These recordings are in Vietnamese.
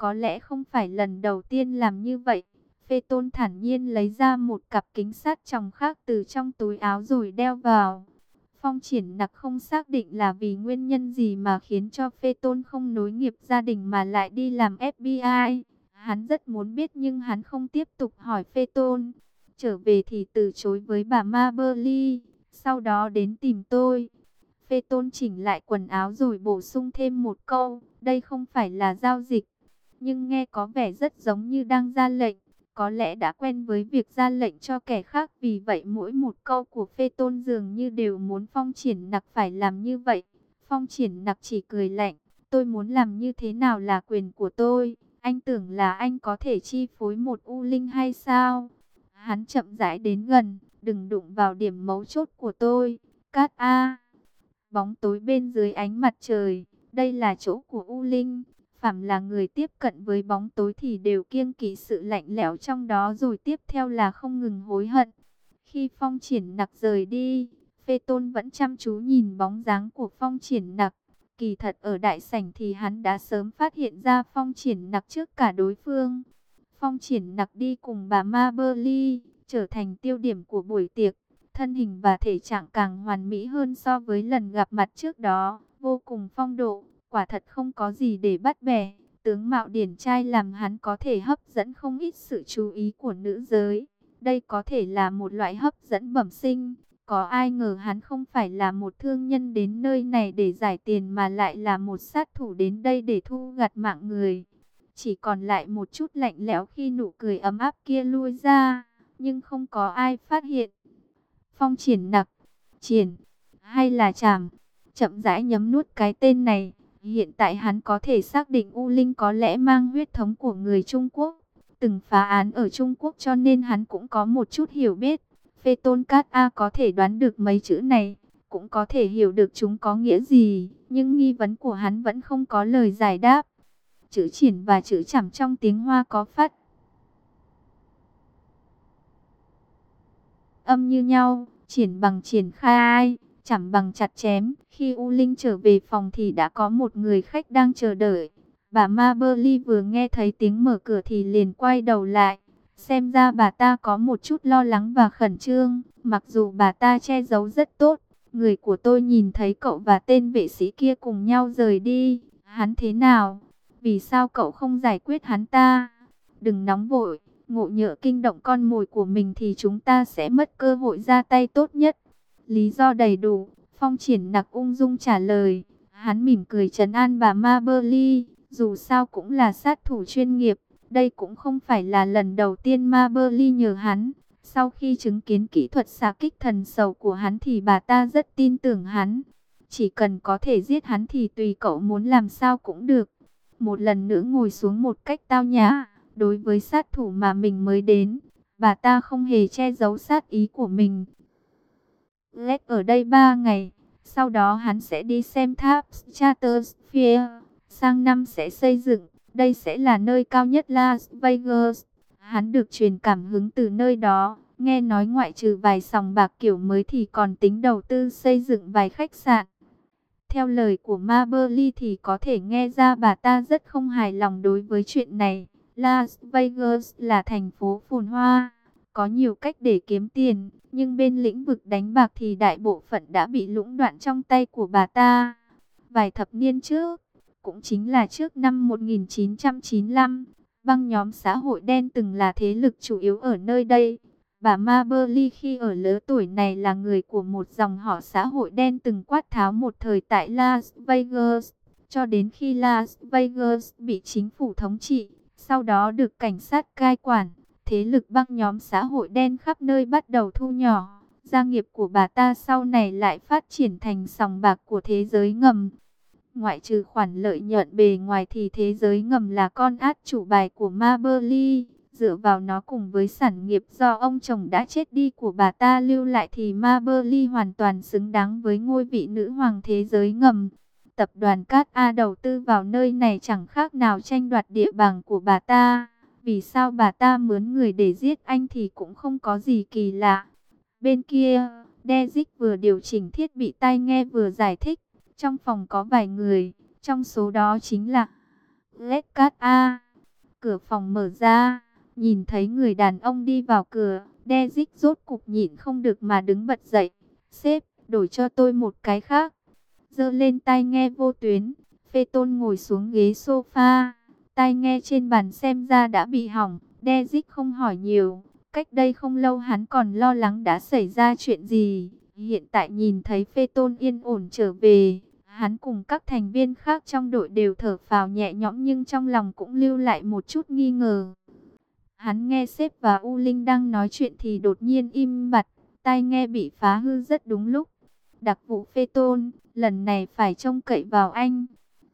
có lẽ không phải lần đầu tiên làm như vậy. Phê Tôn thản nhiên lấy ra một cặp kính sát tròng khác từ trong túi áo rồi đeo vào. Phong Triển Nặc không xác định là vì nguyên nhân gì mà khiến cho Phê Tôn không nối nghiệp gia đình mà lại đi làm FBI. Hắn rất muốn biết nhưng hắn không tiếp tục hỏi Phê Tôn. Trở về thì từ chối với bà Maberly, sau đó đến tìm tôi. Phê Tôn chỉnh lại quần áo rồi bổ sung thêm một câu, đây không phải là giao dịch, nhưng nghe có vẻ rất giống như đang ra lệnh. Có lẽ đã quen với việc ra lệnh cho kẻ khác, vì vậy mỗi một câu của Phê Tôn dường như đều muốn Phong Triển Nặc phải làm như vậy. Phong Triển Nặc chỉ cười lạnh, tôi muốn làm như thế nào là quyền của tôi. Anh tưởng là anh có thể chi phối một U Linh hay sao? Hắn chậm rãi đến gần, đừng đụng vào điểm mấu chốt của tôi. Cát A. Bóng tối bên dưới ánh mặt trời, đây là chỗ của U Linh. Phàm là người tiếp cận với bóng tối thì đều kiêng kỵ sự lạnh lẽo trong đó, rồi tiếp theo là không ngừng hối hận. Khi Phong Triển Nặc rời đi, Phê Tôn vẫn chăm chú nhìn bóng dáng của Phong Triển Nặc. Kỳ thật ở đại sảnh thì hắn đã sớm phát hiện ra Phong Triển Nặc trước cả đối phương. Phong Triển Nặc đi cùng bà Maberly, trở thành tiêu điểm của buổi tiệc. Thân hình và thể trạng càng hoàn mỹ hơn so với lần gặp mặt trước đó, vô cùng phong độ, quả thật không có gì để bắt bẻ. Tướng mạo điển trai làm hắn có thể hấp dẫn không ít sự chú ý của nữ giới. Đây có thể là một loại hấp dẫn bẩm sinh. Có ai ngờ hắn không phải là một thương nhân đến nơi này để giải tiền mà lại là một sát thủ đến đây để thu gặt mạng người. Chỉ còn lại một chút lạnh lẽo khi nụ cười ấm áp kia lui ra, nhưng không có ai phát hiện. Phong Triển Nặc, Triển hay là Trảm, chậm rãi nhấm nuốt cái tên này. Hiện tại hắn có thể xác định U Linh có lẽ mang huyết thống của người Trung Quốc, từng phá án ở Trung Quốc cho nên hắn cũng có một chút hiểu biết. Phê Tôn Cát A có thể đoán được mấy chữ này, cũng có thể hiểu được chúng có nghĩa gì, nhưng nghi vấn của hắn vẫn không có lời giải đáp. Chữ Triển và chữ Trảm trong tiếng Hoa có phát âm như nhau, triển bằng triển khai, chảm bằng chặt chém. Khi U Linh trở về phòng thì đã có một người khách đang chờ đợi. Bà Maberly vừa nghe thấy tiếng mở cửa thì liền quay đầu lại. Xem ra bà ta có một chút lo lắng và khẩn trương, mặc dù bà ta che giấu rất tốt. Người của tôi nhìn thấy cậu và tên vệ sĩ kia cùng nhau rời đi. Hắn thế nào? Vì sao cậu không giải quyết hắn ta? Đừng nóng vội. Ngộ nhỡ kinh động con mồi của mình thì chúng ta sẽ mất cơ hội ra tay tốt nhất. Lý do đầy đủ, Phong Triển Nặc ung dung trả lời. Hắn mỉm cười trấn an bà Maberly, dù sao cũng là sát thủ chuyên nghiệp. Đây cũng không phải là lần đầu tiên Maberly nhờ hắn. Sau khi chứng kiến kỹ thuật xạ kích thần sầu của hắn thì bà ta rất tin tưởng hắn. Chỉ cần có thể giết hắn thì tùy cậu muốn làm sao cũng được. Một lần nữa ngồi xuống một cách tao nhã. Đối với sát thủ mà mình mới đến, bà ta không hề che giấu sát ý của mình. Lết ở đây 3 ngày, sau đó hắn sẽ đi xem tháp Stratosphere, sang năm sẽ xây dựng, đây sẽ là nơi cao nhất Las Vegas. Hắn được truyền cảm hứng từ nơi đó, nghe nói ngoại trừ vài sòng bạc kiểu mới thì còn tính đầu tư xây dựng vài khách sạn. Theo lời của Maberly thì có thể nghe ra bà ta rất không hài lòng đối với chuyện này. Las Vegas là thành phố phồn hoa, có nhiều cách để kiếm tiền, nhưng bên lĩnh vực đánh bạc thì đại bộ phận đã bị lũng đoạn trong tay của bà ta. Vài thập niên trước, cũng chính là trước năm 1995, băng nhóm xã hội đen từng là thế lực chủ yếu ở nơi đây. Bà Maberly khi ở lứa tuổi này là người của một dòng họ xã hội đen từng quát tháo một thời tại Las Vegas, cho đến khi Las Vegas bị chính phủ thống trị. Sau đó được cảnh sát cai quản, thế lực băng nhóm xã hội đen khắp nơi bắt đầu thu nhỏ. Gia nghiệp của bà ta sau này lại phát triển thành sòng bạc của thế giới ngầm. Ngoại trừ khoản lợi nhuận bề ngoài thì thế giới ngầm là con át chủ bài của Maberly. Dựa vào nó cùng với sản nghiệp do ông chồng đã chết đi của bà ta lưu lại thì Maberly hoàn toàn xứng đáng với ngôi vị nữ hoàng thế giới ngầm. Tập đoàn Cát A đầu tư vào nơi này chẳng khác nào tranh đoạt địa bàn của bà ta. Vì sao bà ta mướn người để giết anh thì cũng không có gì kỳ lạ. Bên kia, Dezic vừa điều chỉnh thiết bị tai nghe vừa giải thích. Trong phòng có vài người, trong số đó chính là Led Cát A. cửa phòng mở ra, nhìn thấy người đàn ông đi vào cửa, Dezic rốt cục nhịn không được mà đứng bật dậy. Sếp, đổi cho tôi một cái khác. Giơ lên tai nghe vô tuyến, Phaeton ngồi xuống ghế sofa. Tai nghe trên bàn xem ra đã bị hỏng, Dezic không hỏi nhiều. Cách đây không lâu hắn còn lo lắng đã xảy ra chuyện gì. Hiện tại nhìn thấy Phaeton yên ổn trở về, hắn cùng các thành viên khác trong đội đều thở phào nhẹ nhõm, nhưng trong lòng cũng lưu lại một chút nghi ngờ. Hắn nghe sếp và U Linh đang nói chuyện thì đột nhiên im bặt, tai nghe bị phá hư rất đúng lúc. Đặc vụ Phaeton, lần này phải trông cậy vào anh.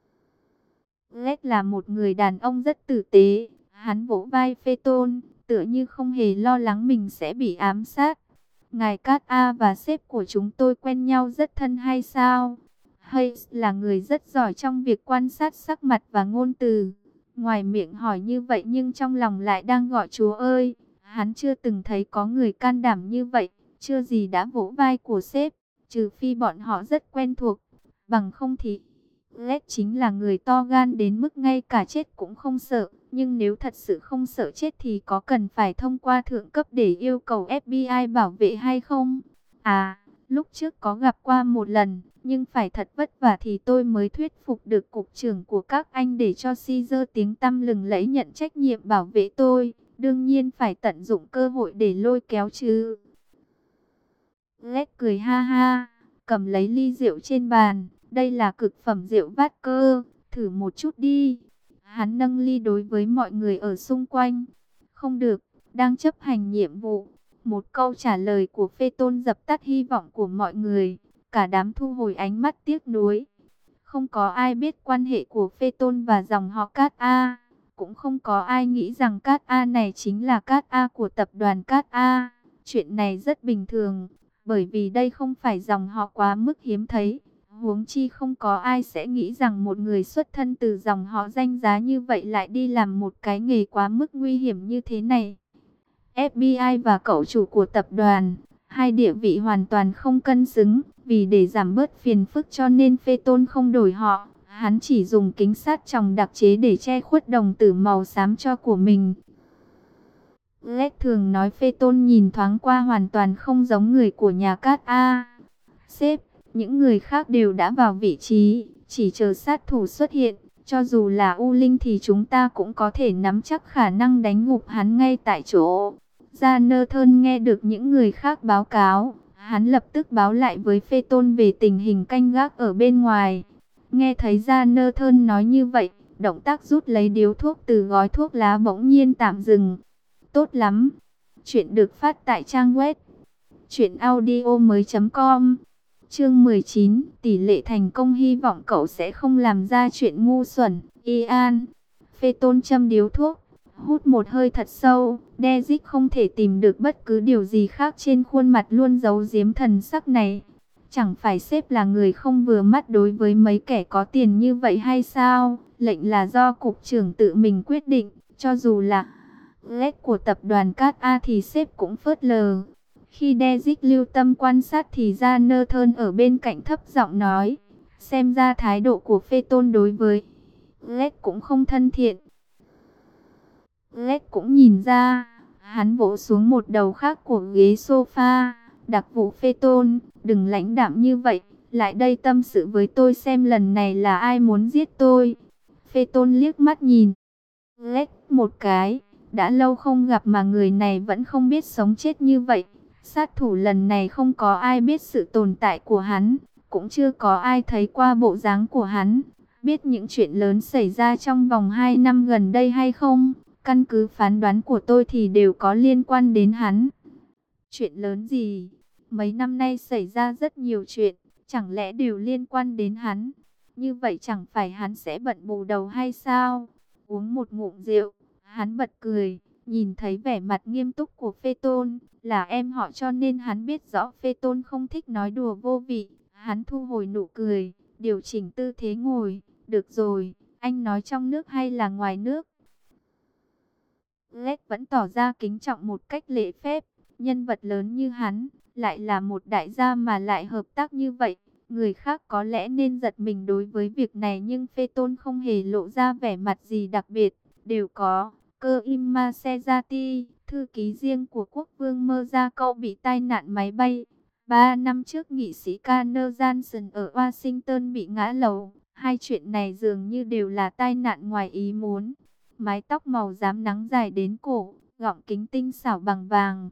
Lết là một người đàn ông rất tử tế, hắn vỗ vai Phaeton, tựa như không hề lo lắng mình sẽ bị ám sát. Ngài Cát A và sếp của chúng tôi quen nhau rất thân hay sao? Hayes là người rất giỏi trong việc quan sát sắc mặt và ngôn từ. Ngoài miệng hỏi như vậy nhưng trong lòng lại đang gọi Chúa ơi. Hắn chưa từng thấy có người can đảm như vậy, chưa gì đã vỗ vai của sếp, trừ phi bọn họ rất quen thuộc. Bằng không thì, Led chính là người to gan đến mức ngay cả chết cũng không sợ. Nhưng nếu thật sự không sợ chết thì có cần phải thông qua thượng cấp để yêu cầu FBI bảo vệ hay không? À, lúc trước có gặp qua một lần, nhưng phải thật vất vả thì tôi mới thuyết phục được cục trưởng của các anh để cho Caesar tiếng tăm lừng lẫy nhận trách nhiệm bảo vệ tôi. Đương nhiên phải tận dụng cơ hội để lôi kéo chứ. Led cười ha ha, cầm lấy ly rượu trên bàn. Đây là cực phẩm rượu vát cơ, thử một chút đi. Hắn nâng ly đối với mọi người ở xung quanh. Không được, đang chấp hành nhiệm vụ. Một câu trả lời của Phaeton dập tắt hy vọng của mọi người. Cả đám thu hồi ánh mắt tiếc nuối. Không có ai biết quan hệ của Phaeton và dòng họ Cát A. Cũng không có ai nghĩ rằng Cát A này chính là Cát A của tập đoàn Cát A. Chuyện này rất bình thường, bởi vì đây không phải dòng họ quá mức hiếm thấy. Huống chi không có ai sẽ nghĩ rằng một người xuất thân từ dòng họ danh giá như vậy lại đi làm một cái nghề quá mức nguy hiểm như thế này. FBI và cậu chủ của tập đoàn, hai địa vị hoàn toàn không cân xứng. Vì để giảm bớt phiền phức cho nên Phaeton không đổi họ. Hắn chỉ dùng kính sát tròng đặc chế để che khuất đồng tử màu xám cho của mình. Led thường nói Phaeton nhìn thoáng qua hoàn toàn không giống người của nhà Cát A. Sếp, những người khác đều đã vào vị trí, chỉ chờ sát thủ xuất hiện. Cho dù là U Linh thì chúng ta cũng có thể nắm chắc khả năng đánh gục hắn ngay tại chỗ. Jonathan nghe được những người khác báo cáo, hắn lập tức báo lại với Phaeton về tình hình canh gác ở bên ngoài. Nghe thấy Jonathan nói như vậy, động tác rút lấy điếu thuốc từ gói thuốc lá bỗng nhiên tạm dừng. Tốt lắm. Chuyện được phát tại trang web truyệnaudiomoi.com. Chương 19, tỷ lệ thành công, hy vọng cậu sẽ không làm ra chuyện ngu xuẩn. Ian. Phaeton châm điếu thuốc, hút một hơi thật sâu. Dezic không thể tìm được bất cứ điều gì khác trên khuôn mặt luôn giấu giếm thần sắc này. Chẳng phải sếp là người không vừa mắt đối với mấy kẻ có tiền như vậy hay sao? Lệnh là do cục trưởng tự mình quyết định, cho dù là Led của tập đoàn Cát A thì sếp cũng phớt lờ. Khi Dezic lưu tâm quan sát thì Jonathan ở bên cạnh thấp giọng nói, xem ra thái độ của Phaeton đối với Led cũng không thân thiện. Led cũng nhìn ra, hắn vỗ xuống một đầu khác của ghế sofa. Đặc vụ Phaeton, đừng lãnh đạm như vậy, lại đây tâm sự với tôi xem lần này là ai muốn giết tôi. Phaeton liếc mắt nhìn Led một cái, đã lâu không gặp mà người này vẫn không biết sống chết như vậy. Sát thủ lần này không có ai biết sự tồn tại của hắn, cũng chưa có ai thấy qua bộ dáng của hắn. Biết những chuyện lớn xảy ra trong vòng 2 năm gần đây hay không? Căn cứ phán đoán của tôi thì đều có liên quan đến hắn. Chuyện lớn gì? Mấy năm nay xảy ra rất nhiều chuyện, chẳng lẽ đều liên quan đến hắn? Như vậy chẳng phải hắn sẽ bận bù đầu hay sao? Uống một ngụm rượu, hắn bật cười, nhìn thấy vẻ mặt nghiêm túc của Phaeton, là em họ cho nên hắn biết rõ Phaeton không thích nói đùa vô vị. Hắn thu hồi nụ cười, điều chỉnh tư thế ngồi. Được rồi, anh nói trong nước hay là ngoài nước? Led vẫn tỏ ra kính trọng một cách lễ phép. Nhân vật lớn như hắn, lại là một đại gia mà lại hợp tác như vậy. Người khác có lẽ nên giật mình đối với việc này, nhưng Phaeton không hề lộ ra vẻ mặt gì đặc biệt. Đều có Cơ Im Maserati, thư ký riêng của quốc vương Monaco bị tai nạn máy bay. 3 năm trước nghị sĩ Carter Johnson ở Washington bị ngã lầu. Hai chuyện này dường như đều là tai nạn ngoài ý muốn. Mái tóc màu rám nắng dài đến cổ, gọng kính tinh xảo bằng vàng.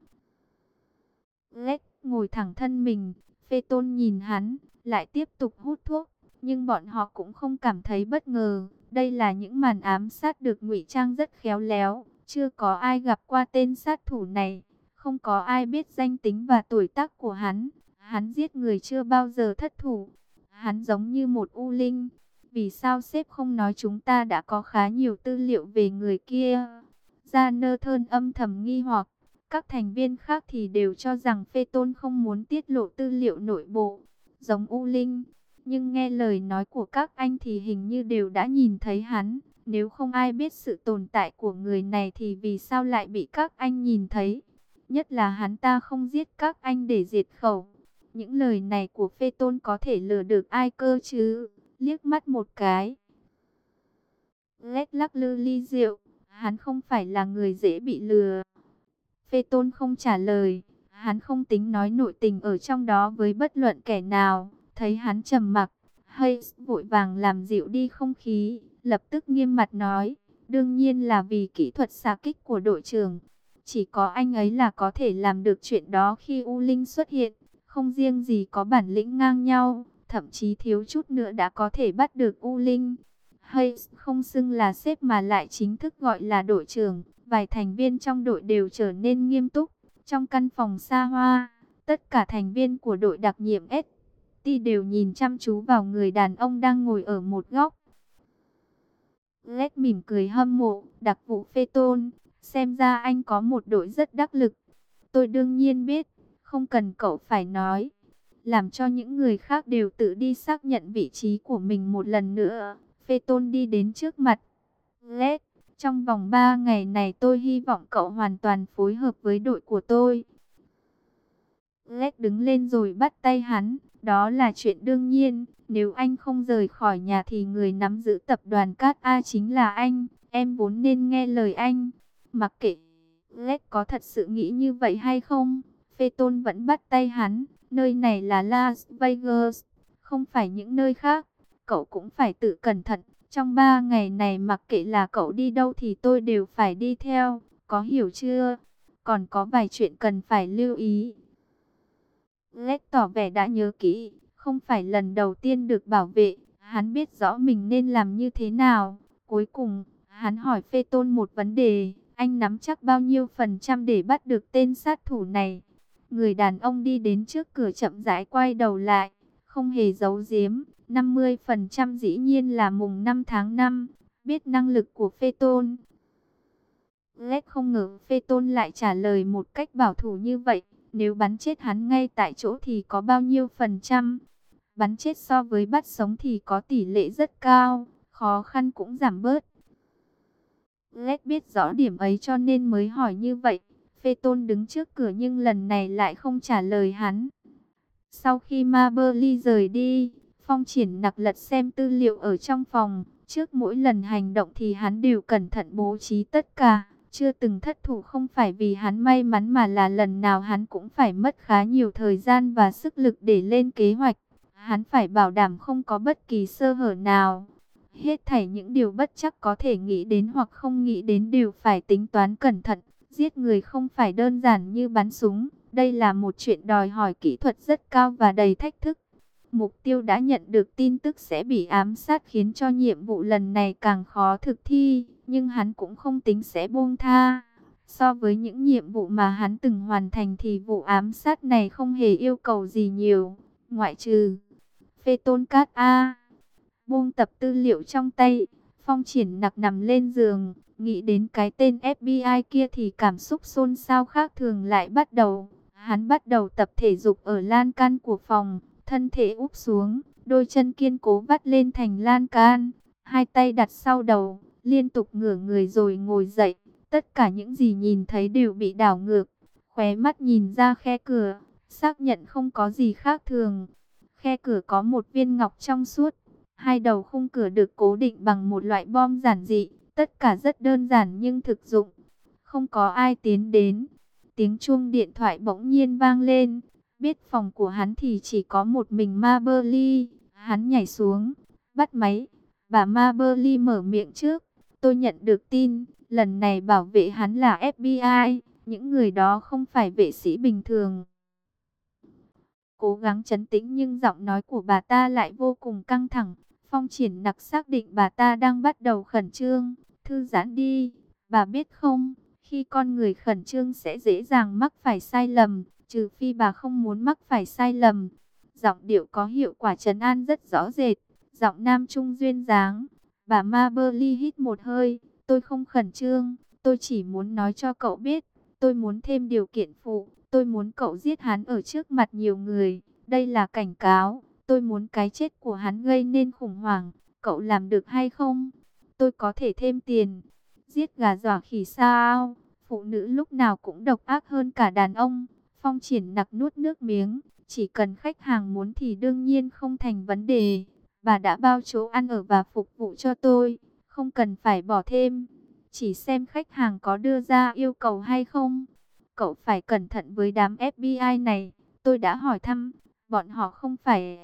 Lết ngồi thẳng thân mình, Phê Tôn nhìn hắn, lại tiếp tục hút thuốc. Nhưng bọn họ cũng không cảm thấy bất ngờ. Đây là những màn ám sát được ngụy trang rất khéo léo. Chưa có ai gặp qua tên sát thủ này. Không có ai biết danh tính và tuổi tác của hắn. Hắn giết người chưa bao giờ thất thủ. Hắn giống như một u linh. Vì sao sếp không nói chúng ta đã có khá nhiều tư liệu về người kia? Jonathan âm thầm nghi hoặc. Các thành viên khác thì đều cho rằng Phê Tôn không muốn tiết lộ tư liệu nội bộ. Giống u linh. Nhưng nghe lời nói của các anh thì hình như đều đã nhìn thấy hắn. Nếu không ai biết sự tồn tại của người này thì vì sao lại bị các anh nhìn thấy? Nhất là hắn ta không giết các anh để diệt khẩu. Những lời này của Phê Tôn có thể lừa được ai cơ chứ? Liếc mắt một cái. Lết lắc lư ly rượu. Hắn không phải là người dễ bị lừa. Phê Tôn không trả lời. Hắn không tính nói nội tình ở trong đó với bất luận kẻ nào. Thấy hắn trầm mặc, Hayes vội vàng làm dịu đi không khí, lập tức nghiêm mặt nói, đương nhiên là vì kỹ thuật xạ kích của đội trưởng. Chỉ có anh ấy là có thể làm được chuyện đó khi U Linh xuất hiện, không riêng gì có bản lĩnh ngang nhau, thậm chí thiếu chút nữa đã có thể bắt được U Linh. Hayes không xưng là sếp mà lại chính thức gọi là đội trưởng, vài thành viên trong đội đều trở nên nghiêm túc. Trong căn phòng xa hoa, tất cả thành viên của đội đặc nhiệm S đều nhìn chăm chú vào người đàn ông đang ngồi ở một góc. Lết mỉm cười hâm mộ, đặc vụ Phê Tôn, xem ra anh có một đội rất đắc lực. Tôi đương nhiên biết, không cần cậu phải nói. Làm cho những người khác đều tự đi xác nhận vị trí của mình một lần nữa. Phê Tôn đi đến trước mặt Lết, trong vòng 3 ngày này tôi hy vọng cậu hoàn toàn phối hợp với đội của tôi. Lết đứng lên rồi bắt tay hắn. Đó là chuyện đương nhiên, nếu anh không rời khỏi nhà thì người nắm giữ tập đoàn Cát A chính là anh, em vốn nên nghe lời anh. Mặc kệ Lết có thật sự nghĩ như vậy hay không, Phê Tôn vẫn bắt tay hắn, nơi này là Las Vegas, không phải những nơi khác, cậu cũng phải tự cẩn thận. Trong 3 ngày này mặc kệ là cậu đi đâu thì tôi đều phải đi theo, có hiểu chưa? Còn có vài chuyện cần phải lưu ý. Lết tỏ vẻ đã nhớ kỹ, không phải lần đầu tiên được bảo vệ, hắn biết rõ mình nên làm như thế nào. Cuối cùng, hắn hỏi Phê Tôn một vấn đề, anh nắm chắc bao nhiêu % để bắt được tên sát thủ này? Người đàn ông đi đến trước cửa chậm rãi quay đầu lại, không hề giấu giếm, 50% dĩ nhiên là mùng 5 tháng 5, biết năng lực của Phê Tôn. Lết không ngờ Phê Tôn lại trả lời một cách bảo thủ như vậy. Nếu bắn chết hắn ngay tại chỗ thì có bao nhiêu %? Bắn chết so với bắt sống thì có tỷ lệ rất cao, khó khăn cũng giảm bớt. Lết biết rõ điểm ấy cho nên mới hỏi như vậy. Phê Tôn đứng trước cửa nhưng lần này lại không trả lời hắn. Sau khi Maberly rời đi, Phong Triển Nặc lật xem tư liệu ở trong phòng. Trước mỗi lần hành động thì hắn đều cẩn thận bố trí tất cả. Chưa từng thất thủ không phải vì hắn may mắn mà là lần nào hắn cũng phải mất khá nhiều thời gian và sức lực để lên kế hoạch. Hắn phải bảo đảm không có bất kỳ sơ hở nào. Hết thảy những điều bất chắc có thể nghĩ đến hoặc không nghĩ đến đều phải tính toán cẩn thận. Giết người không phải đơn giản như bắn súng. Đây là một chuyện đòi hỏi kỹ thuật rất cao và đầy thách thức. Mục tiêu đã nhận được tin tức sẽ bị ám sát khiến cho nhiệm vụ lần này càng khó thực thi. Nhưng hắn cũng không tính sẽ buông tha. So với những nhiệm vụ mà hắn từng hoàn thành thì vụ ám sát này không hề yêu cầu gì nhiều. Ngoại trừ Phê Tôn Cát A. Buông tập tư liệu trong tay, Phong Triển Nặc nằm lên giường. Nghĩ đến cái tên FBI kia thì cảm xúc xôn xao khác thường lại bắt đầu. Hắn bắt đầu tập thể dục ở lan can của phòng. Thân thể úp xuống, đôi chân kiên cố vắt lên thành lan can. Hai tay đặt sau đầu, liên tục ngửa người rồi ngồi dậy. Tất cả những gì nhìn thấy đều bị đảo ngược. Khóe mắt nhìn ra khe cửa, xác nhận không có gì khác thường. Khe cửa có một viên ngọc trong suốt. Hai đầu khung cửa được cố định bằng một loại bom giản dị. Tất cả rất đơn giản nhưng thực dụng. Không có ai tiến đến. Tiếng chuông điện thoại bỗng nhiên vang lên. Biết phòng của hắn thì chỉ có một mình Maberly. Hắn nhảy xuống, bắt máy. Bà Maberly mở miệng trước. Tôi nhận được tin, lần này bảo vệ hắn là FBI. Những người đó không phải vệ sĩ bình thường. Cố gắng trấn tĩnh nhưng giọng nói của bà ta lại vô cùng căng thẳng. Phong Triển Nặc xác định bà ta đang bắt đầu khẩn trương. Thư giãn đi, bà biết không, khi con người khẩn trương sẽ dễ dàng mắc phải sai lầm, trừ phi bà không muốn mắc phải sai lầm. Giọng điệu có hiệu quả trấn an rất rõ rệt, giọng nam trung duyên dáng. Bà Maberly hít một hơi, tôi không khẩn trương, tôi chỉ muốn nói cho cậu biết, tôi muốn thêm điều kiện phụ. Tôi muốn cậu giết hắn ở trước mặt nhiều người. Đây là cảnh cáo. Tôi muốn cái chết của hắn gây nên khủng hoảng. Cậu làm được hay không? Tôi có thể thêm tiền. Giết gà dọa khỉ sao? Phụ nữ lúc nào cũng độc ác hơn cả đàn ông. Phong Triển Nặc nuốt nước miếng. Chỉ cần khách hàng muốn thì đương nhiên không thành vấn đề. Bà đã bao chỗ ăn ở và phục vụ cho tôi. Không cần phải bỏ thêm. Chỉ xem khách hàng có đưa ra yêu cầu hay không. Cậu phải cẩn thận với đám FBI này. Tôi đã hỏi thăm, bọn họ không phải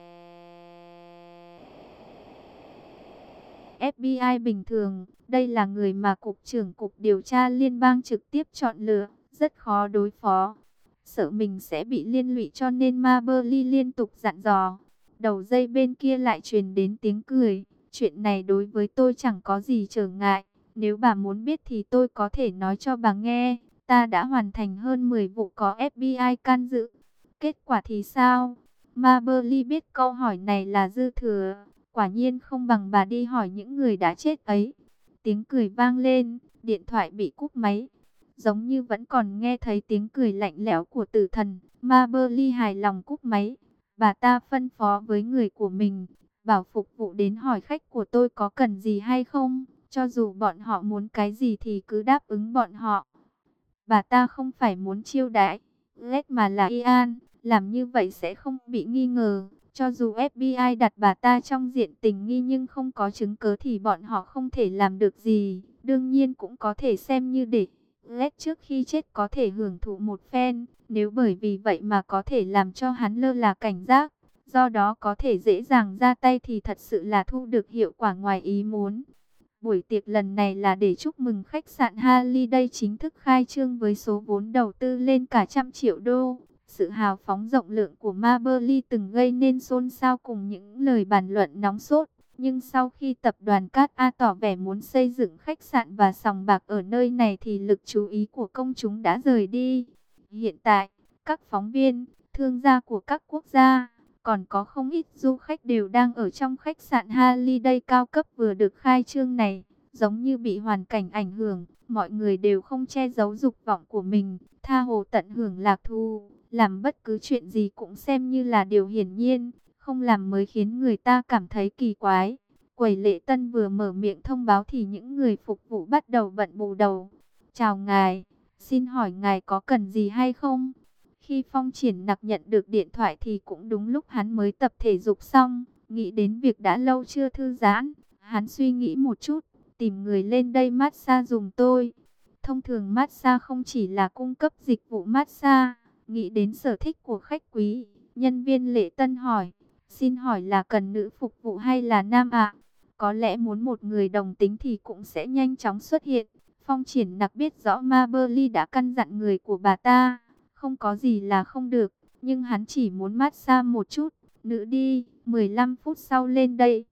FBI bình thường. Đây là người mà Cục trưởng Cục Điều tra Liên bang trực tiếp chọn lựa, rất khó đối phó. Sợ mình sẽ bị liên lụy cho nên Maberly liên tục dặn dò. Đầu dây bên kia lại truyền đến tiếng cười. Chuyện này đối với tôi chẳng có gì trở ngại. Nếu bà muốn biết thì tôi có thể nói cho bà nghe. Ta đã hoàn thành hơn 10 vụ có FBI can dự. Kết quả thì sao? Maberly biết câu hỏi này là dư thừa. Quả nhiên không bằng bà đi hỏi những người đã chết ấy. Tiếng cười vang lên, điện thoại bị cúp máy. Giống như vẫn còn nghe thấy tiếng cười lạnh lẽo của tử thần. Maberly hài lòng cúp máy. Bà ta phân phó với người của mình, bảo phục vụ đến hỏi khách của tôi có cần gì hay không. Cho dù bọn họ muốn cái gì thì cứ đáp ứng bọn họ. Bà ta không phải muốn chiêu đãi Led mà là Ian, làm như vậy sẽ không bị nghi ngờ. Cho dù FBI đặt bà ta trong diện tình nghi nhưng không có chứng cứ thì bọn họ không thể làm được gì. Đương nhiên cũng có thể xem như để Led trước khi chết có thể hưởng thụ một phen. Nếu bởi vì vậy mà có thể làm cho hắn lơ là cảnh giác, do đó có thể dễ dàng ra tay thì thật sự là thu được hiệu quả ngoài ý muốn. Buổi tiệc lần này là để chúc mừng khách sạn Holiday chính thức khai trương với số vốn đầu tư lên cả 100 triệu đô. Sự hào phóng rộng lượng của Maberly từng gây nên xôn xao cùng những lời bàn luận nóng sốt. Nhưng sau khi tập đoàn Cát A tỏ vẻ muốn xây dựng khách sạn và sòng bạc ở nơi này thì lực chú ý của công chúng đã rời đi. Hiện tại, các phóng viên, thương gia của các quốc gia, còn có không ít du khách đều đang ở trong khách sạn Holiday cao cấp vừa được khai trương này. Giống như bị hoàn cảnh ảnh hưởng, mọi người đều không che giấu dục vọng của mình, tha hồ tận hưởng lạc thú, làm bất cứ chuyện gì cũng xem như là điều hiển nhiên, không làm mới khiến người ta cảm thấy kỳ quái. Quầy lễ tân vừa mở miệng thông báo thì những người phục vụ bắt đầu bận bù đầu. Chào ngài, xin hỏi ngài có cần gì hay không? Khi Phong Triển Nặc nhận được điện thoại thì cũng đúng lúc hắn mới tập thể dục xong, nghĩ đến việc đã lâu chưa thư giãn, hắn suy nghĩ một chút, tìm người lên đây massage dùng tôi. Thông thường massage không chỉ là cung cấp dịch vụ massage, nghĩ đến sở thích của khách quý, nhân viên lễ tân hỏi, xin hỏi là cần nữ phục vụ hay là nam ạ? Có lẽ muốn một người đồng tính thì cũng sẽ nhanh chóng xuất hiện. Phong Triển Nặc biết rõ Maberly đã căn dặn người của bà ta, không có gì là không được, nhưng hắn chỉ muốn massage một chút. Nữ đi, 15 phút sau lên đây.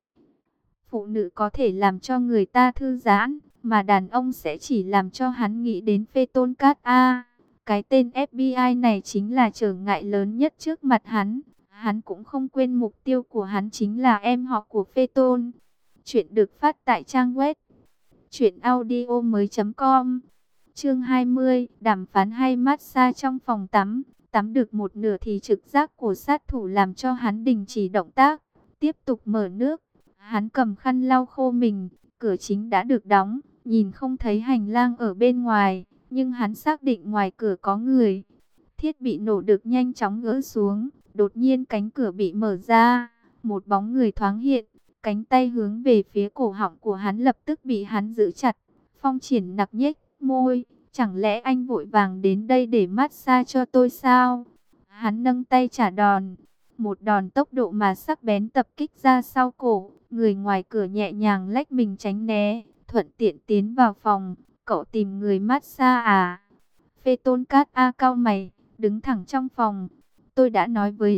Phụ nữ có thể làm cho người ta thư giãn, mà đàn ông sẽ chỉ làm cho hắn nghĩ đến Phê Tôn Cát A. Cái tên FBI này chính là trở ngại lớn nhất trước mặt hắn. Hắn cũng không quên mục tiêu của hắn chính là em họ của Phê Tôn. Chuyện được phát tại trang web truyệnaudiomoi.com. Chương 20, đàm phán hay massage trong phòng tắm. Tắm được một nửa thì trực giác của sát thủ làm cho hắn đình chỉ động tác, tiếp tục mở nước. Hắn cầm khăn lau khô mình, cửa chính đã được đóng, nhìn không thấy hành lang ở bên ngoài, nhưng hắn xác định ngoài cửa có người. Thiết bị nổ được nhanh chóng gỡ xuống, đột nhiên cánh cửa bị mở ra, một bóng người thoáng hiện, Cánh tay hướng về phía cổ họng của hắn lập tức bị hắn giữ chặt. Phong Triển Nặc nhếch môi, chẳng lẽ anh vội vàng đến đây để massage cho tôi sao? Hắn nâng tay trả đòn, một đòn tốc độ mà sắc bén tập kích ra sau cổ. Người ngoài cửa nhẹ nhàng lách mình tránh né, thuận tiện tiến vào phòng. Cậu tìm người massage à? Phê Tôn Cát A cau mày, đứng thẳng trong phòng. Tôi đã nói với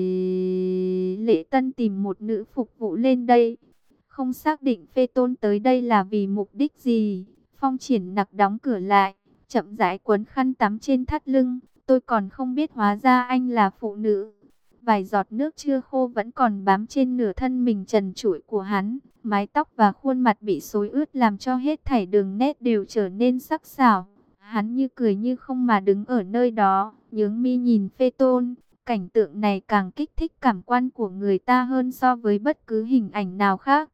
Lệ Tân tìm một nữ phục vụ lên đây. Không xác định Phê Tôn tới đây là vì mục đích gì. Phong Triển Nặc đóng cửa lại, chậm rãi quấn khăn tắm trên thắt lưng. Tôi còn không biết hóa ra anh là phụ nữ. Vài giọt nước chưa khô vẫn còn bám trên nửa thân mình trần trụi của hắn. Mái tóc và khuôn mặt bị xối ướt làm cho hết thảy đường nét đều trở nên sắc sảo. Hắn như cười như không mà đứng ở nơi đó, nhướng mi nhìn Phê Tôn. Cảnh tượng này càng kích thích cảm quan của người ta hơn so với bất cứ hình ảnh nào khác.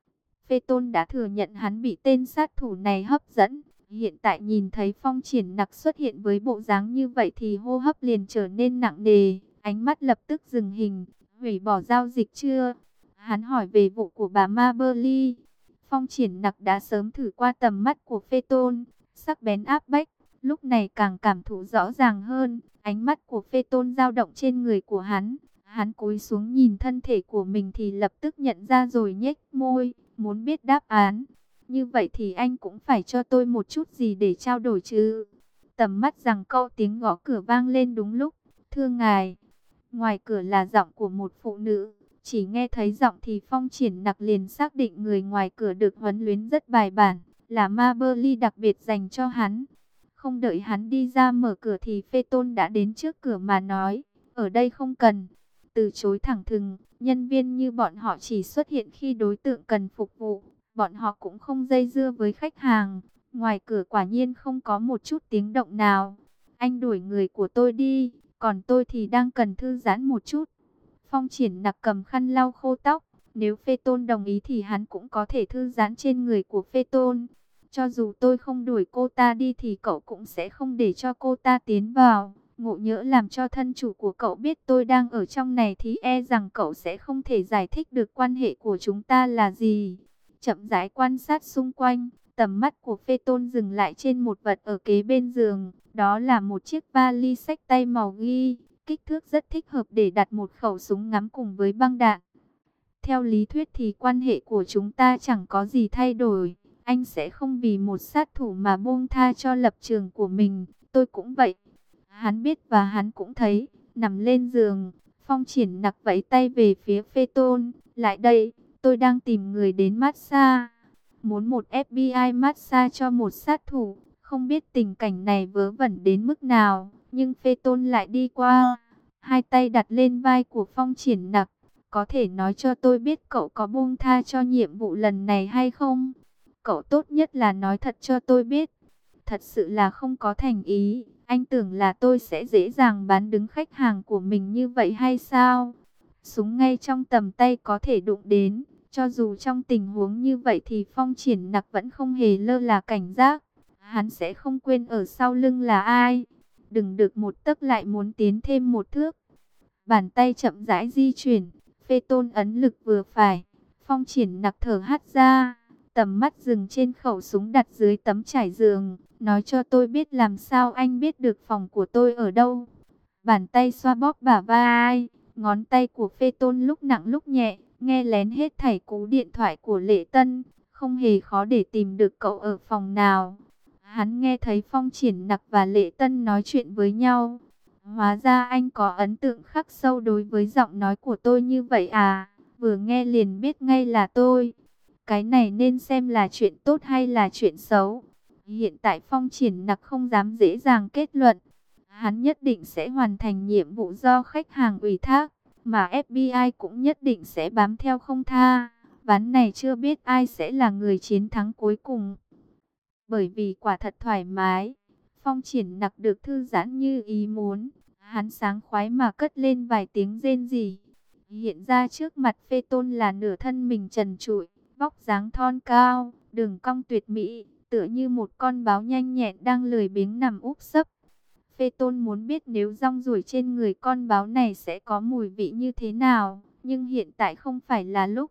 Phê Tôn đã thừa nhận hắn bị tên sát thủ này hấp dẫn. Hiện tại nhìn thấy Phong Triển Nặc xuất hiện với bộ dáng như vậy thì hô hấp liền trở nên nặng nề. Ánh mắt lập tức dừng hình. Hủy bỏ giao dịch chưa? Hắn hỏi về vụ của bà Maberly. Phong Triển Nặc đã sớm thử qua tầm mắt của Phê Tôn, sắc bén áp bách, lúc này càng cảm thụ rõ ràng hơn. Ánh mắt của Phê Tôn dao động trên người của hắn. Hắn cúi xuống nhìn thân thể của mình thì lập tức nhận ra rồi nhếch môi, muốn biết đáp án. Như vậy thì anh cũng phải cho tôi một chút gì để trao đổi chứ. Tầm mắt rằng câu tiếng gõ cửa vang lên đúng lúc. Thưa ngài. Ngoài cửa là giọng của một phụ nữ. Chỉ nghe thấy giọng thì Phong Triển Nặc liền xác định người ngoài cửa được huấn luyện rất bài bản, là Maberly đặc biệt dành cho hắn. Không đợi hắn đi ra mở cửa thì Phê Tôn đã đến trước cửa mà nói, ở đây không cần. Từ chối thẳng thừng, nhân viên như bọn họ chỉ xuất hiện khi đối tượng cần phục vụ. Bọn họ cũng không dây dưa với khách hàng. Ngoài cửa quả nhiên không có một chút tiếng động nào. Anh đuổi người của tôi đi, còn tôi thì đang cần thư giãn một chút. Phong Triển Nặc cầm khăn lau khô tóc. Nếu Phê Tôn đồng ý thì hắn cũng có thể thư giãn trên người của Phê Tôn. Cho dù tôi không đuổi cô ta đi thì cậu cũng sẽ không để cho cô ta tiến vào. Ngộ nhỡ làm cho thân chủ của cậu biết tôi đang ở trong này thì e rằng cậu sẽ không thể giải thích được quan hệ của chúng ta là gì. Chậm rãi quan sát xung quanh, tầm mắt của Phê Tôn dừng lại trên một vật ở kế bên giường. Đó là một chiếc vali xách tay màu ghi, kích thước rất thích hợp để đặt một khẩu súng ngắm cùng với băng đạn. Theo lý thuyết thì quan hệ của chúng ta chẳng có gì thay đổi. Anh sẽ không vì một sát thủ mà buông tha cho lập trường của mình. Tôi cũng vậy. Hắn biết và hắn cũng thấy. Nằm lên giường, Phong Triển Nặc vẫy tay về phía Phê Tôn. Lại đây, tôi đang tìm người đến massage. Muốn một FBI massage cho một sát thủ. Không biết tình cảnh này vớ vẩn đến mức nào. Nhưng Phê Tôn lại đi qua. Hai tay đặt lên vai của Phong Triển Nặc. Có thể nói cho tôi biết cậu có buông tha cho nhiệm vụ lần này hay không? Cậu tốt nhất là nói thật cho tôi biết. Thật sự là không có thành ý. Anh tưởng là tôi sẽ dễ dàng bán đứng khách hàng của mình như vậy hay sao? Súng ngay trong tầm tay có thể đụng đến. Cho dù trong tình huống như vậy thì Phong Triển Nặc vẫn không hề lơ là cảnh giác. Hắn sẽ không quên ở sau lưng là ai. Đừng được một tấc lại muốn tiến thêm một thước. Bàn tay chậm rãi di chuyển. Phê Tôn ấn lực vừa phải. Phong Triển Nặc thở hắt ra. Tầm mắt dừng trên khẩu súng đặt dưới tấm trải giường. Nói cho tôi biết làm sao anh biết được phòng của tôi ở đâu. Bàn tay xoa bóp bả vai. Ngón tay của Phê Tôn lúc nặng lúc nhẹ. Nghe lén hết thảy cú điện thoại của Lệ Tân. Không hề khó để tìm được cậu ở phòng nào. Hắn nghe thấy Phong Triển Nặc và Lệ Tân nói chuyện với nhau. Hóa ra anh có ấn tượng khắc sâu đối với giọng nói của tôi như vậy à. Vừa nghe liền biết ngay là tôi. Cái này nên xem là chuyện tốt hay là chuyện xấu. Hiện tại Phong Triển Nặc không dám dễ dàng kết luận. Hắn nhất định sẽ hoàn thành nhiệm vụ do khách hàng ủy thác. Mà FBI cũng nhất định sẽ bám theo không tha. Ván này chưa biết ai sẽ là người chiến thắng cuối cùng. Bởi vì quả thật thoải mái. Phong Triển Nặc được thư giãn như ý muốn. Hắn sáng khoái mà cất lên vài tiếng rên rỉ. Hiện ra trước mặt Phê Tôn là nửa thân mình trần trụi, vóc dáng thon cao, đường cong tuyệt mỹ, tựa như một con báo nhanh nhẹn đang lười biếng nằm úp sấp. Phê Tôn muốn biết nếu rong ruổi trên người con báo này sẽ có mùi vị như thế nào, nhưng hiện tại không phải là lúc.